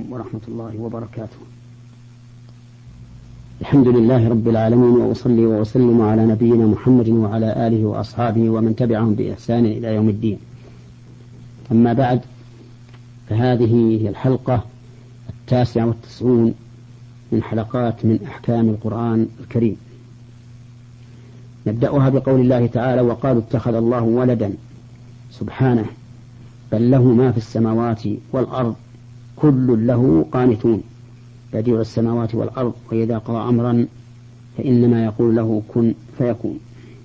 ورحمة الله وبركاته. الحمد لله رب العالمين، وأصلي وأسلم على نبينا محمد وعلى آله وأصحابه ومن تبعهم بإحسان إلى يوم الدين. أما بعد، فهذه هي الحلقة 99 من حلقات من أحكام القرآن الكريم. نبدأها بقول الله تعالى: وقالوا اتخذ الله ولدا سبحانه بل له ما في السماوات والأرض كل له قانتون بديع السماوات والأرض وإذا قضى أمرا فإنما يقول له كن فيكون.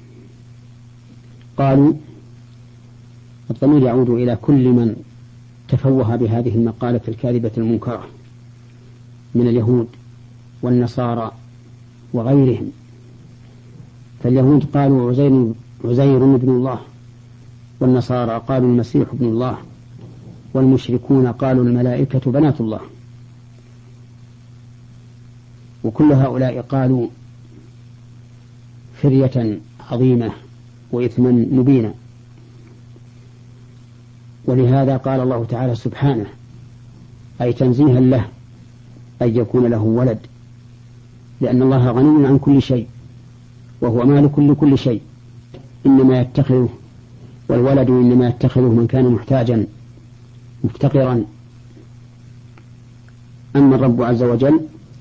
قالوا الضمير يعود إلى كل من تفوه بهذه المقالة الكاذبة المنكرة من اليهود والنصارى وغيرهم. فاليهود قالوا عزير ابن الله، والنصارى قالوا المسيح ابن الله، والمشركون قالوا الملائكة بنات الله. وكل هؤلاء قالوا فرية عظيمة وإثما مبينا. ولهذا قال الله تعالى سبحانه، أي تنزيها له أن يكون له ولد، لأن الله غني عن كل شيء وهو مالك لكل شيء، إنما يتخذه والولد إنما يتخذه من كان محتاجا مفتقرا. أما الرب عز وجل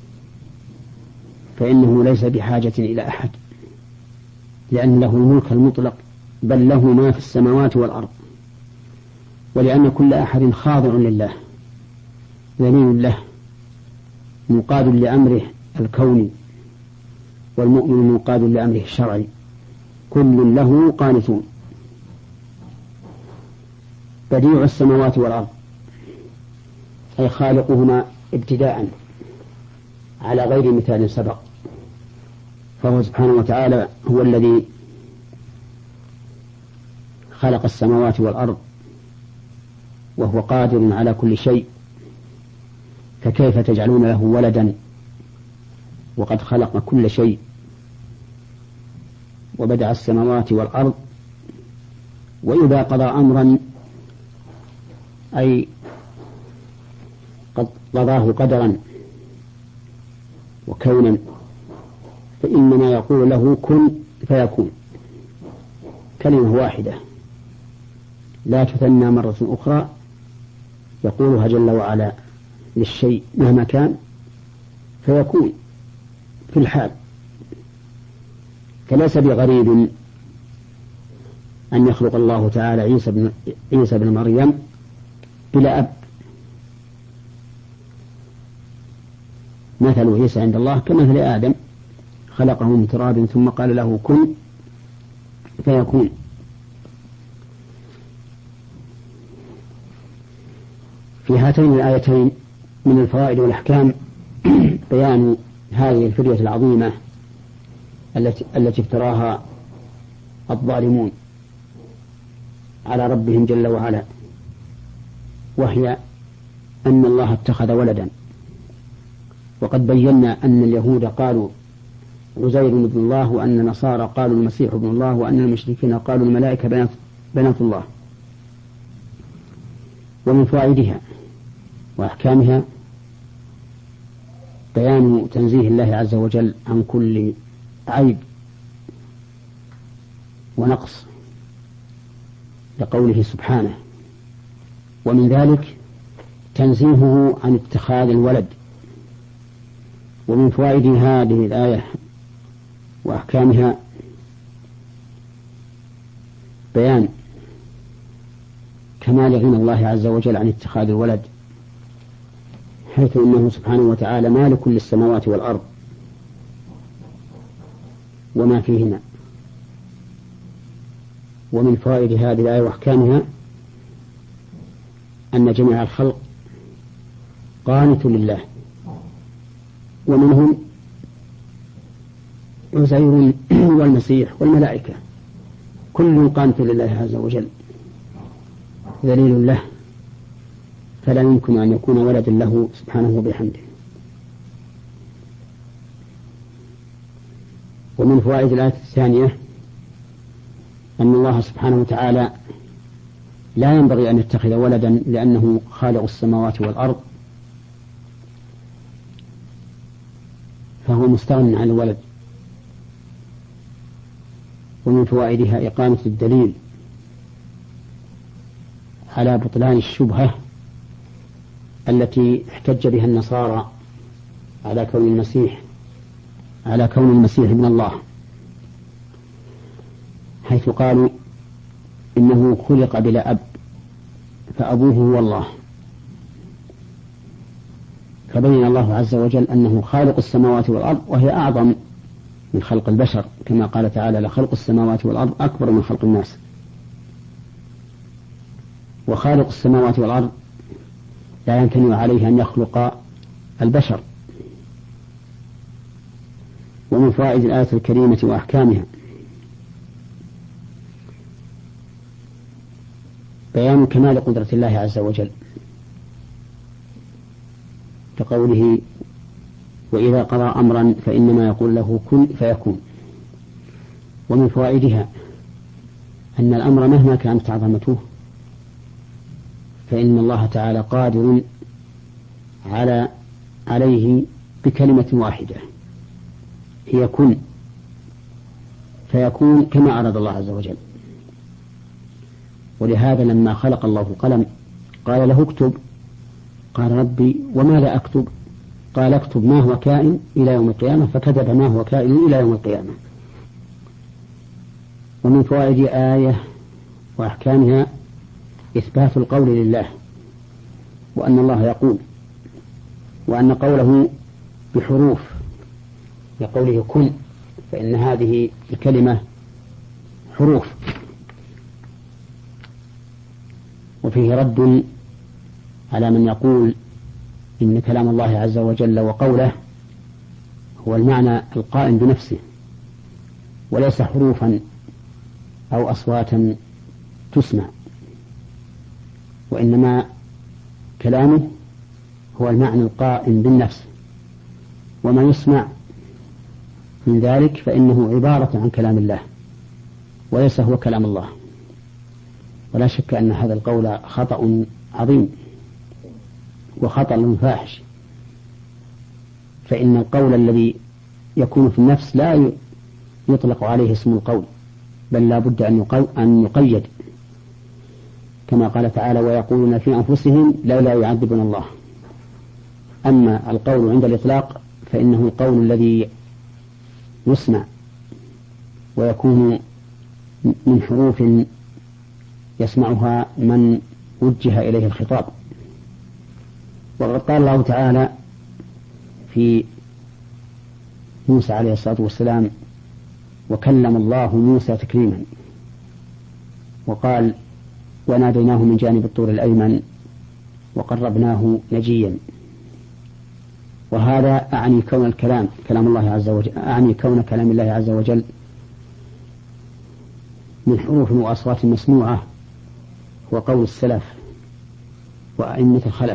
فإنه ليس بحاجة إلى أحد، لأن له الملك المطلق، بل له ما في السماوات والأرض، ولأن كل أحد خاضع لله ذليل له منقاد لأمره الكوني، والمؤمن منقاد لأمره الشرعي، كل له قانتون. بديع السماوات والأرض أي خالقهما ابتداء على غير مثال سبق، فهو سبحانه وتعالى هو الذي خلق السماوات والأرض وهو قادر على كل شيء، فكيف تجعلون له ولدا وقد خلق كل شيء وبدع السماوات والأرض؟ وإذا قضى أمرا أي قد قضاه قدرا وكونا فإنما يقول له كن فيكون، كلمة واحدة لا تثنى مرة أخرى، يقولها جل وعلا للشيء مهما كان فيكون في الحال. فليس بغريب أن يخلق الله تعالى عيسى بن مريم بلا أب. مثل عيسى عند الله كمثل آدم، خلقه من تراب ثم قال له كن فيكون. في هاتين الآيتين من الفوائد والأحكام بيان هذه الفرية العظيمة التي افتراها الظالمون على ربهم جل وعلا، وهي أن الله اتخذ ولدا. وقد بينا أن اليهود قالوا عزير ابن الله، وأن النصارى قالوا المسيح ابن الله، وأن المشركين قالوا الملائكة بنات الله. ومن فوائدها وأحكامها بيان تنزيه الله عز وجل عن كل عيب ونقص لقوله سبحانه. ومن ذلك تنزيهه عن اتخاذ الولد. ومن فوائد هذه الآية وأحكامها بيان كمال غنى الله عز وجل عن اتخاذ الولد، حيث إنه سبحانه وتعالى مالك للسماوات والأرض وما فيهما. ومن فوائد هذه الآية وأحكامها أن جميع الخلق قانت لله، ومنهم عزير والمسيح والملائكة، كل قانت لله عز وجل ذليل له، فلا يمكن أن يكون ولد له سبحانه بحمده. ومن فوائد الآية الثانية أن الله سبحانه وتعالى لا ينبغي أن يتخذ ولدا، لأنه خالق السماوات والأرض فهو مستغن عن الولد. ومن فوائدها إقامة الدليل على بطلان الشبهة التي احتج بها النصارى على كون المسيح ابن الله، حيث قالوا إنه خلق بلا أب فأبوه هو الله. فبين الله عز وجل أنه خالق السماوات والأرض، وهي أعظم من خلق البشر، كما قال تعالى: لخلق السماوات والأرض أكبر من خلق الناس. وخالق السماوات والأرض لا يمتنع عليه أن يخلق البشر. ومن فوائد الآية الكريمة وأحكامها بيان كمال قدرة الله عز وجل، كقوله: وإذا قضى أمرا فإنما يقول له كن فيكون. ومن فوائدها أن الأمر مهما كانت عظمته فإن الله تعالى قادر عليه بكلمة واحدة هي كن فيكون، كما أراد الله عز وجل. ولهذا لما خلق الله القلم قال له: اكتب. قال: ربي وماذا أكتب؟ قال: اكتب ما هو كائن إلى يوم القيامة، فكتب ما هو كائن إلى يوم القيامة. ومن فوائد آية وأحكامها إثبات القول لله، وأن الله يقول، وأن قوله بحروف، لقوله كن، فإن هذه الكلمة حروف. وفيه رد على من يقول إن كلام الله عز وجل وقوله هو المعنى القائم بنفسه، وليس حروفا أو أصواتا تسمع، وإنما كلامه هو المعنى القائم بالنفس، وما يسمع من ذلك فإنه عبارة عن كلام الله وليس هو كلام الله. ولا شك أن هذا القول خطأ عظيم وخطأ فاحش، فإن القول الذي يكون في النفس لا يطلق عليه اسم القول، بل لا بد أن يقيد، كما قال تعالى: ويقولون في أنفسهم لولا يعذبنا الله. أما القول عند الإطلاق فإنه القول الذي يسمع ويكون من حروف يسمعها من وجه إليه الخطاب. وقد قال الله تعالى في موسى عليه الصلاة والسلام: وكلم الله موسى تكليما، وقال: وناديناه من جانب الطور الأيمن وقربناه نجيا. وهذا أعني كون الكلام كلام الله عز وجل، أعني كون كلام الله عز وجل من حروف وأصوات مسموعة، وقول السلف وأئمة الخلف،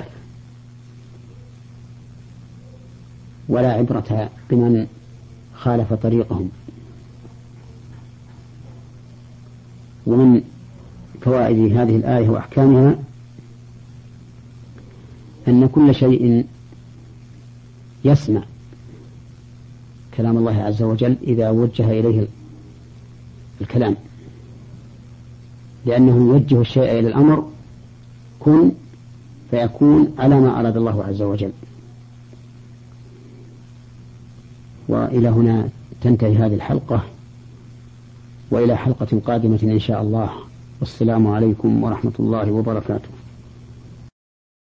ولا عبرة بمن خالف طريقهم. ومن فوائد هذه الآية وأحكامها أن كل شيء يسمع كلام الله عز وجل إذا وجه إليه الكلام، لأنه يوجه الشيء إلى الأمر كن فيكون على ما أراد الله عز وجل. وإلى هنا تنتهي هذه الحلقة، وإلى حلقة قادمة إن شاء الله، والسلام عليكم ورحمة الله وبركاته.